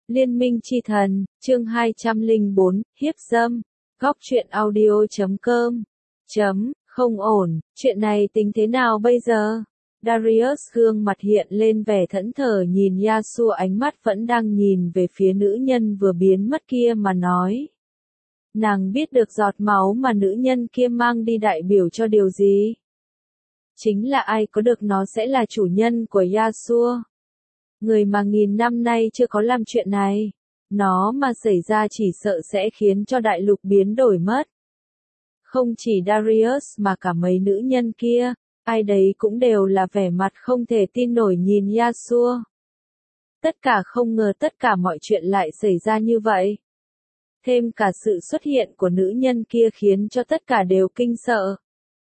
Liên minh chi thần, chương 204, hiếp dâm. Góc truyện audio.com. Không ổn, chuyện này tính thế nào bây giờ? Darius gương mặt hiện lên vẻ thẫn thờ nhìn Yasuo, ánh mắt vẫn đang nhìn về phía nữ nhân vừa biến mất kia mà nói. Nàng biết được giọt máu mà nữ nhân kia mang đi đại biểu cho điều gì? Chính là ai có được nó sẽ là chủ nhân của Yasuo. Người mà nghìn năm nay chưa có làm chuyện này. Nó mà xảy ra chỉ sợ sẽ khiến cho đại lục biến đổi mất. Không chỉ Darius mà cả mấy nữ nhân kia, ai đấy cũng đều là vẻ mặt không thể tin nổi nhìn Yasuo. Tất cả không ngờ tất cả mọi chuyện lại xảy ra như vậy. Thêm cả sự xuất hiện của nữ nhân kia khiến cho tất cả đều kinh sợ.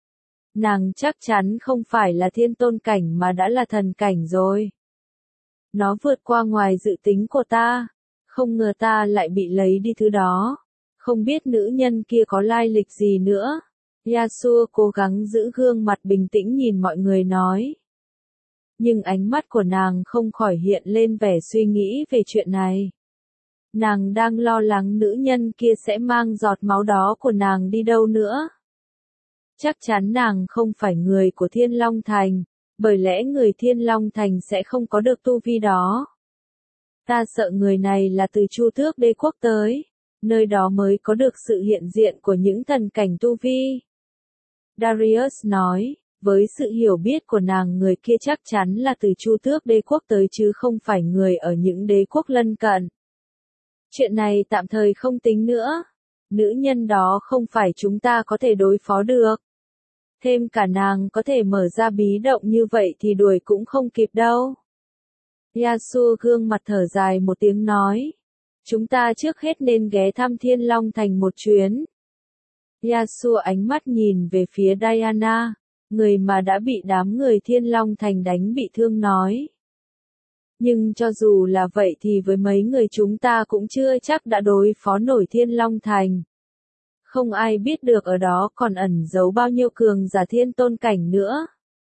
Nàng chắc chắn không phải là thiên tôn cảnh mà đã là thần cảnh rồi. Nó vượt qua ngoài dự tính của ta. Không ngờ ta lại bị lấy đi thứ đó. Không biết nữ nhân kia có lai lịch gì nữa. Yasuo cố gắng giữ gương mặt bình tĩnh nhìn mọi người nói. Nhưng ánh mắt của nàng không khỏi hiện lên vẻ suy nghĩ về chuyện này. Nàng đang lo lắng nữ nhân kia sẽ mang giọt máu đó của nàng đi đâu nữa. Chắc chắn nàng không phải người của Thiên Long Thành, bởi lẽ người Thiên Long Thành sẽ không có được tu vi đó. Ta sợ người này là từ Chu Tước Đế quốc tới, nơi đó mới có được sự hiện diện của những thần cảnh tu vi. Darius nói, với sự hiểu biết của nàng người kia chắc chắn là từ Chu Tước Đế quốc tới chứ không phải người ở những đế quốc lân cận. Chuyện này tạm thời không tính nữa. Nữ nhân đó không phải chúng ta có thể đối phó được. Thêm cả nàng có thể mở ra bí động như vậy thì đuổi cũng không kịp đâu. Yasuo gương mặt thở dài một tiếng nói. Chúng ta trước hết nên ghé thăm Thiên Long Thành một chuyến. Yasuo ánh mắt nhìn về phía Diana, người mà đã bị đám người Thiên Long Thành đánh bị thương nói. Nhưng cho dù là vậy thì với mấy người chúng ta cũng chưa chắc đã đối phó nổi Thiên Long Thành. Không ai biết được ở đó còn ẩn giấu bao nhiêu cường giả thiên tôn cảnh nữa.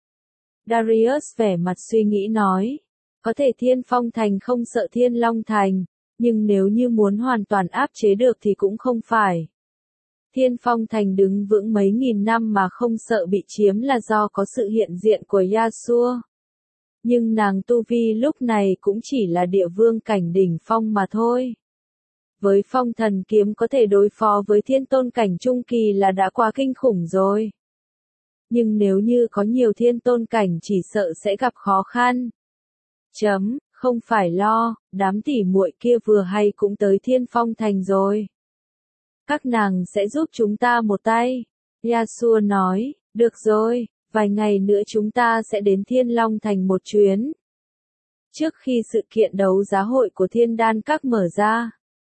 Darius vẻ mặt suy nghĩ nói. Có thể Thiên Phong Thành không sợ Thiên Long Thành, nhưng nếu như muốn hoàn toàn áp chế được thì cũng không phải. Thiên Phong Thành đứng vững mấy nghìn năm mà không sợ bị chiếm là do có sự hiện diện của Yasuo. Nhưng nàng tu vi lúc này cũng chỉ là địa vương cảnh đỉnh phong mà thôi. Với phong thần kiếm có thể đối phó với thiên tôn cảnh trung kỳ là đã quá kinh khủng rồi. Nhưng nếu như có nhiều thiên tôn cảnh chỉ sợ sẽ gặp khó khăn. Không phải lo, đám tỉ muội kia vừa hay cũng tới Thiên Phong Thành rồi. Các nàng sẽ giúp chúng ta một tay. Yasuo nói, được rồi, vài ngày nữa chúng ta sẽ đến Thiên Long Thành một chuyến. Trước khi sự kiện đấu giá hội của Thiên Đan Các mở ra.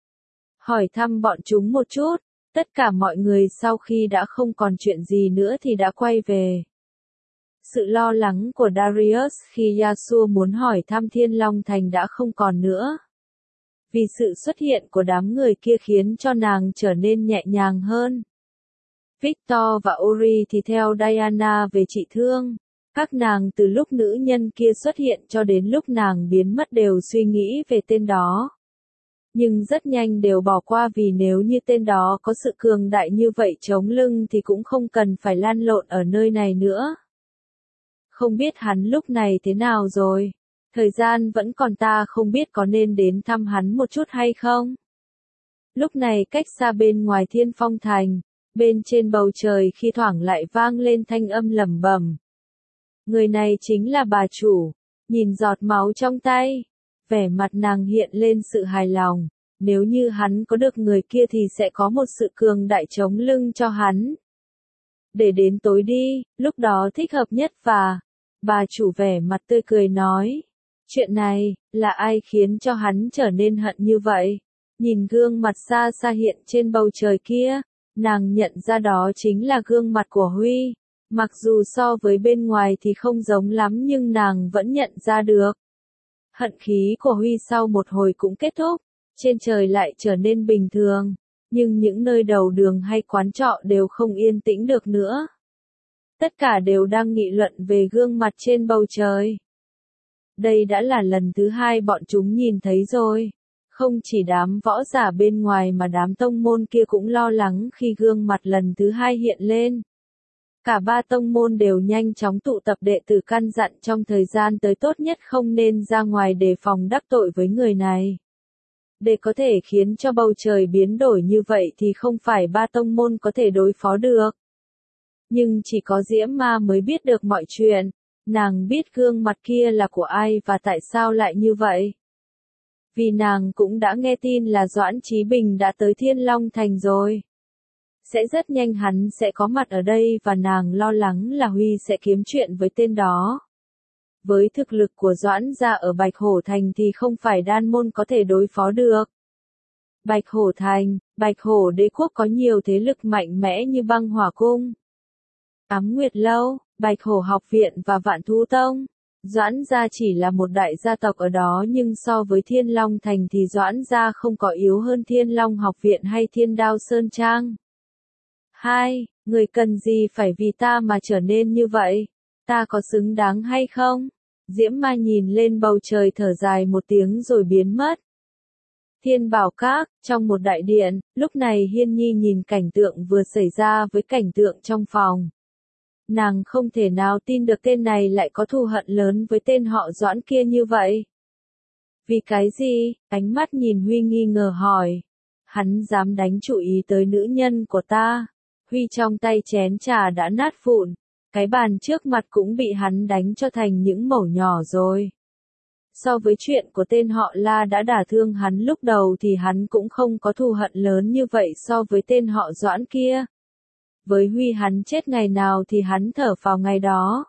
Hỏi thăm bọn chúng một chút, tất cả mọi người sau khi đã không còn chuyện gì nữa thì đã quay về. Sự lo lắng của Darius khi Yasuo muốn hỏi thăm Thiên Long Thành đã không còn nữa. Vì sự xuất hiện của đám người kia khiến cho nàng trở nên nhẹ nhàng hơn. Victor và Ori thì theo Diana về trị thương. Các nàng từ lúc nữ nhân kia xuất hiện cho đến lúc nàng biến mất đều suy nghĩ về tên đó. Nhưng rất nhanh đều bỏ qua vì nếu như tên đó có sự cường đại như vậy chống lưng thì cũng không cần phải lăn lộn ở nơi này nữa. Không biết hắn lúc này thế nào rồi. Thời gian vẫn còn, ta không biết có nên đến thăm hắn một chút hay không. Lúc này cách xa bên ngoài Thiên Phong Thành, bên trên bầu trời khi thoảng lại vang lên thanh âm lẩm bẩm. Người này chính là bà chủ. Nhìn giọt máu trong tay, vẻ mặt nàng hiện lên sự hài lòng. Nếu như hắn có được người kia thì sẽ có một sự cường đại chống lưng cho hắn. Để đến tối đi, lúc đó thích hợp nhất và... Bà chủ vẻ mặt tươi cười nói. Chuyện này, là ai khiến cho hắn trở nên hận như vậy? Nhìn gương mặt xa xa hiện trên bầu trời kia, nàng nhận ra đó chính là gương mặt của Huy. Mặc dù so với bên ngoài thì không giống lắm nhưng nàng vẫn nhận ra được. Hận khí của Huy sau một hồi cũng kết thúc, trên trời lại trở nên bình thường. Nhưng những nơi đầu đường hay quán trọ đều không yên tĩnh được nữa. Tất cả đều đang nghị luận về gương mặt trên bầu trời. Đây đã là lần thứ hai bọn chúng nhìn thấy rồi. Không chỉ đám võ giả bên ngoài mà đám tông môn kia cũng lo lắng khi gương mặt lần thứ hai hiện lên. Cả ba tông môn đều nhanh chóng tụ tập đệ tử căn dặn trong thời gian tới tốt nhất không nên ra ngoài để phòng đắc tội với người này. Để có thể khiến cho bầu trời biến đổi như vậy thì không phải ba tông môn có thể đối phó được. Nhưng chỉ có Diễm Ma mới biết được mọi chuyện, nàng biết gương mặt kia là của ai và tại sao lại như vậy. Vì nàng cũng đã nghe tin là Doãn Chí Bình đã tới Thiên Long Thành rồi. Sẽ rất nhanh hắn sẽ có mặt ở đây và nàng lo lắng là Huy sẽ kiếm chuyện với tên đó. Với thực lực của Doãn gia ở Bạch Hổ Thành thì không phải đan môn có thể đối phó được. Bạch Hổ Thành, Bạch Hổ Đế quốc có nhiều thế lực mạnh mẽ như Băng Hỏa Cung, Ám Nguyệt Lâu, Bạch Hổ Học Viện và Vạn Thú Tông. Doãn gia chỉ là một đại gia tộc ở đó nhưng so với Thiên Long Thành thì Doãn gia không có yếu hơn Thiên Long Học Viện hay Thiên Đao Sơn Trang. 2. Người cần gì phải vì ta mà trở nên như vậy? Ta có xứng đáng hay không? Diễm Ma nhìn lên bầu trời thở dài một tiếng rồi biến mất. Thiên Bảo Các, trong một đại điện, lúc này Hiên Nhi nhìn cảnh tượng vừa xảy ra với cảnh tượng trong phòng. Nàng không thể nào tin được tên này lại có thù hận lớn với tên họ Doãn kia như vậy. Vì cái gì? Ánh mắt nhìn Huy nghi ngờ hỏi. Hắn dám đánh chú ý tới nữ nhân của ta. Huy trong tay chén trà đã nát vụn. Cái bàn trước mặt cũng bị hắn đánh cho thành những mẩu nhỏ rồi. So với chuyện của tên họ La đã đả thương hắn lúc đầu thì hắn cũng không có thù hận lớn như vậy so với tên họ Doãn kia. Với Huy hắn chết ngày nào thì hắn thở phào ngày đó.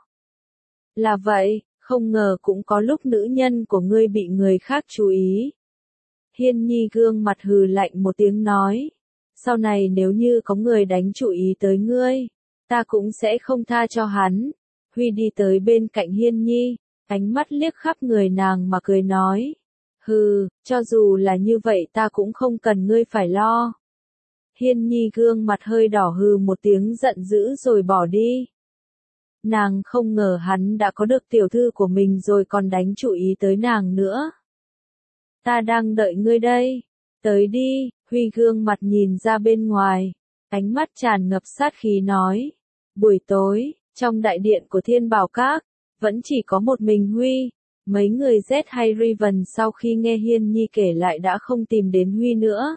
Là vậy, không ngờ cũng có lúc nữ nhân của ngươi bị người khác chú ý. Hiên Nhi gương mặt hừ lạnh một tiếng nói. Sau này nếu như có người đánh chú ý tới ngươi, ta cũng sẽ không tha cho hắn. Huy đi tới bên cạnh Hiên Nhi, ánh mắt liếc khắp người nàng mà cười nói. Hừ, cho dù là như vậy ta cũng không cần ngươi phải lo. Hiên Nhi gương mặt hơi đỏ hừ một tiếng giận dữ rồi bỏ đi. Nàng không ngờ hắn đã có được tiểu thư của mình rồi còn đánh chú ý tới nàng nữa. Ta đang đợi ngươi đây. Tới đi, Huy gương mặt nhìn ra bên ngoài. Ánh mắt tràn ngập sát khí nói. Buổi tối, trong đại điện của Thiên Bảo Các, vẫn chỉ có một mình Huy. Mấy người Z hay Riven sau khi nghe Hiên Nhi kể lại đã không tìm đến Huy nữa.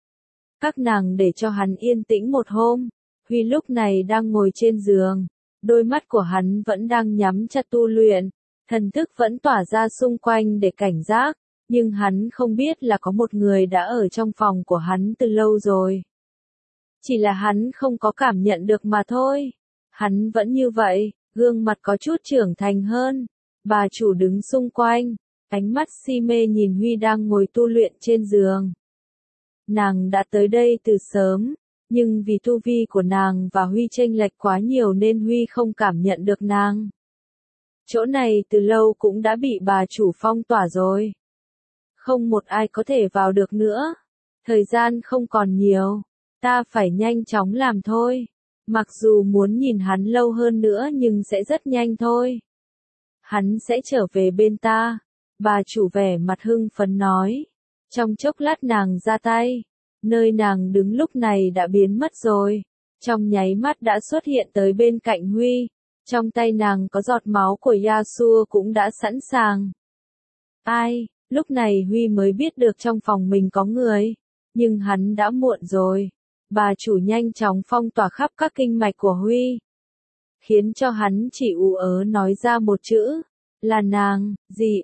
Các nàng để cho hắn yên tĩnh một hôm. Huy lúc này đang ngồi trên giường. Đôi mắt của hắn vẫn đang nhắm chặt tu luyện. Thần thức vẫn tỏa ra xung quanh để cảnh giác. Nhưng hắn không biết là có một người đã ở trong phòng của hắn từ lâu rồi. Chỉ là hắn không có cảm nhận được mà thôi. Hắn vẫn như vậy, gương mặt có chút trưởng thành hơn. Bà chủ đứng xung quanh, ánh mắt si mê nhìn Huy đang ngồi tu luyện trên giường. Nàng đã tới đây từ sớm, nhưng vì tu vi của nàng và Huy chênh lệch quá nhiều nên Huy không cảm nhận được nàng. Chỗ này từ lâu cũng đã bị bà chủ phong tỏa rồi. Không một ai có thể vào được nữa. Thời gian không còn nhiều. Ta phải nhanh chóng làm thôi. Mặc dù muốn nhìn hắn lâu hơn nữa nhưng sẽ rất nhanh thôi. Hắn sẽ trở về bên ta. Bà chủ vẻ mặt hưng phấn nói. Trong chốc lát nàng ra tay. Nơi nàng đứng lúc này đã biến mất rồi. Trong nháy mắt đã xuất hiện tới bên cạnh Huy. Trong tay nàng có giọt máu của Yasuo cũng đã sẵn sàng. Ai? Lúc này Huy mới biết được trong phòng mình có người. Nhưng hắn đã muộn rồi. Bà chủ nhanh chóng phong tỏa khắp các kinh mạch của Huy. Khiến cho hắn chỉ ú ớ nói ra một chữ. Là nàng, gì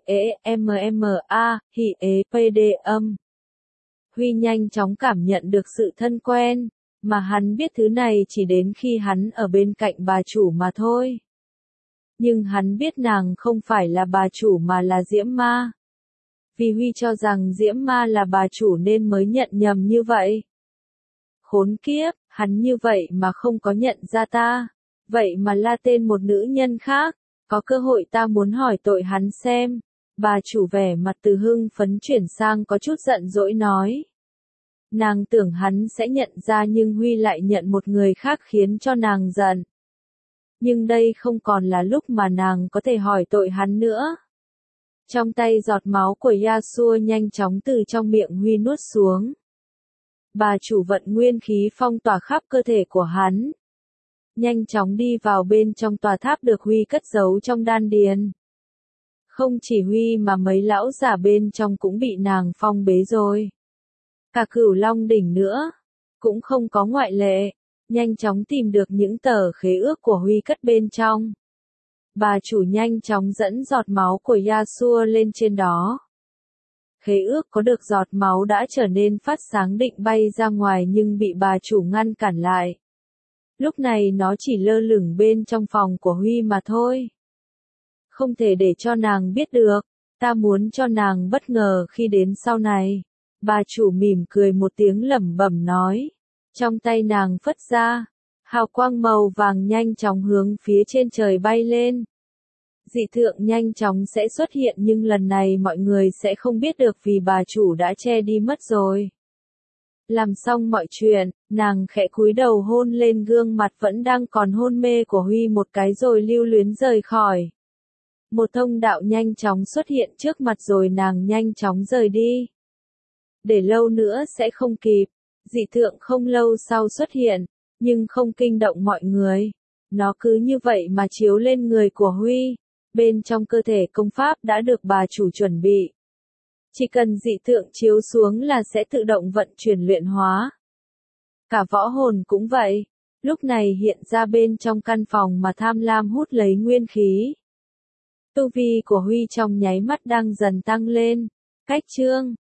mma, hỉ pd âm. Huy nhanh chóng cảm nhận được sự thân quen. Mà hắn biết thứ này chỉ đến khi hắn ở bên cạnh bà chủ mà thôi. Nhưng hắn biết nàng không phải là bà chủ mà là Diễm Ma. Vì Huy cho rằng Diễm Ma là bà chủ nên mới nhận nhầm như vậy. Khốn kiếp, hắn như vậy mà không có nhận ra ta. Vậy mà la tên một nữ nhân khác. Có cơ hội ta muốn hỏi tội hắn xem. Bà chủ vẻ mặt từ hưng phấn chuyển sang có chút giận dỗi nói. Nàng tưởng hắn sẽ nhận ra nhưng Huy lại nhận một người khác khiến cho nàng giận. Nhưng đây không còn là lúc mà nàng có thể hỏi tội hắn nữa. Trong tay giọt máu của Yasuo nhanh chóng từ trong miệng Huy nuốt xuống. Bà chủ vận nguyên khí phong tỏa khắp cơ thể của hắn. Nhanh chóng đi vào bên trong tòa tháp được Huy cất giấu trong đan điền. Không chỉ Huy mà mấy lão giả bên trong cũng bị nàng phong bế rồi. Cả Cửu Long đỉnh nữa, cũng không có ngoại lệ, nhanh chóng tìm được những tờ khế ước của Huy cất bên trong. Bà chủ nhanh chóng dẫn giọt máu của Yasuo lên trên đó. Khế ước có được giọt máu đã trở nên phát sáng định bay ra ngoài nhưng bị bà chủ ngăn cản lại. Lúc này nó chỉ lơ lửng bên trong phòng của Huy mà thôi. Không thể để cho nàng biết được, ta muốn cho nàng bất ngờ khi đến sau này. Bà chủ mỉm cười một tiếng lẩm bẩm nói. Trong tay nàng phất ra, hào quang màu vàng nhanh chóng hướng phía trên trời bay lên. Dị tượng nhanh chóng sẽ xuất hiện nhưng lần này mọi người sẽ không biết được vì bà chủ đã che đi mất rồi. Làm xong mọi chuyện, nàng khẽ cúi đầu hôn lên gương mặt vẫn đang còn hôn mê của Huy một cái rồi lưu luyến rời khỏi. Một thông đạo nhanh chóng xuất hiện trước mặt rồi nàng nhanh chóng rời đi. Để lâu nữa sẽ không kịp. Dị tượng không lâu sau xuất hiện, nhưng không kinh động mọi người. Nó cứ như vậy mà chiếu lên người của Huy. Bên trong cơ thể công pháp đã được bà chủ chuẩn bị. Chỉ cần dị tượng chiếu xuống là sẽ tự động vận chuyển luyện hóa. Cả võ hồn cũng vậy. Lúc này hiện ra bên trong căn phòng mà tham lam hút lấy nguyên khí. Tu vi của Huy trong nháy mắt đang dần tăng lên. Cách chương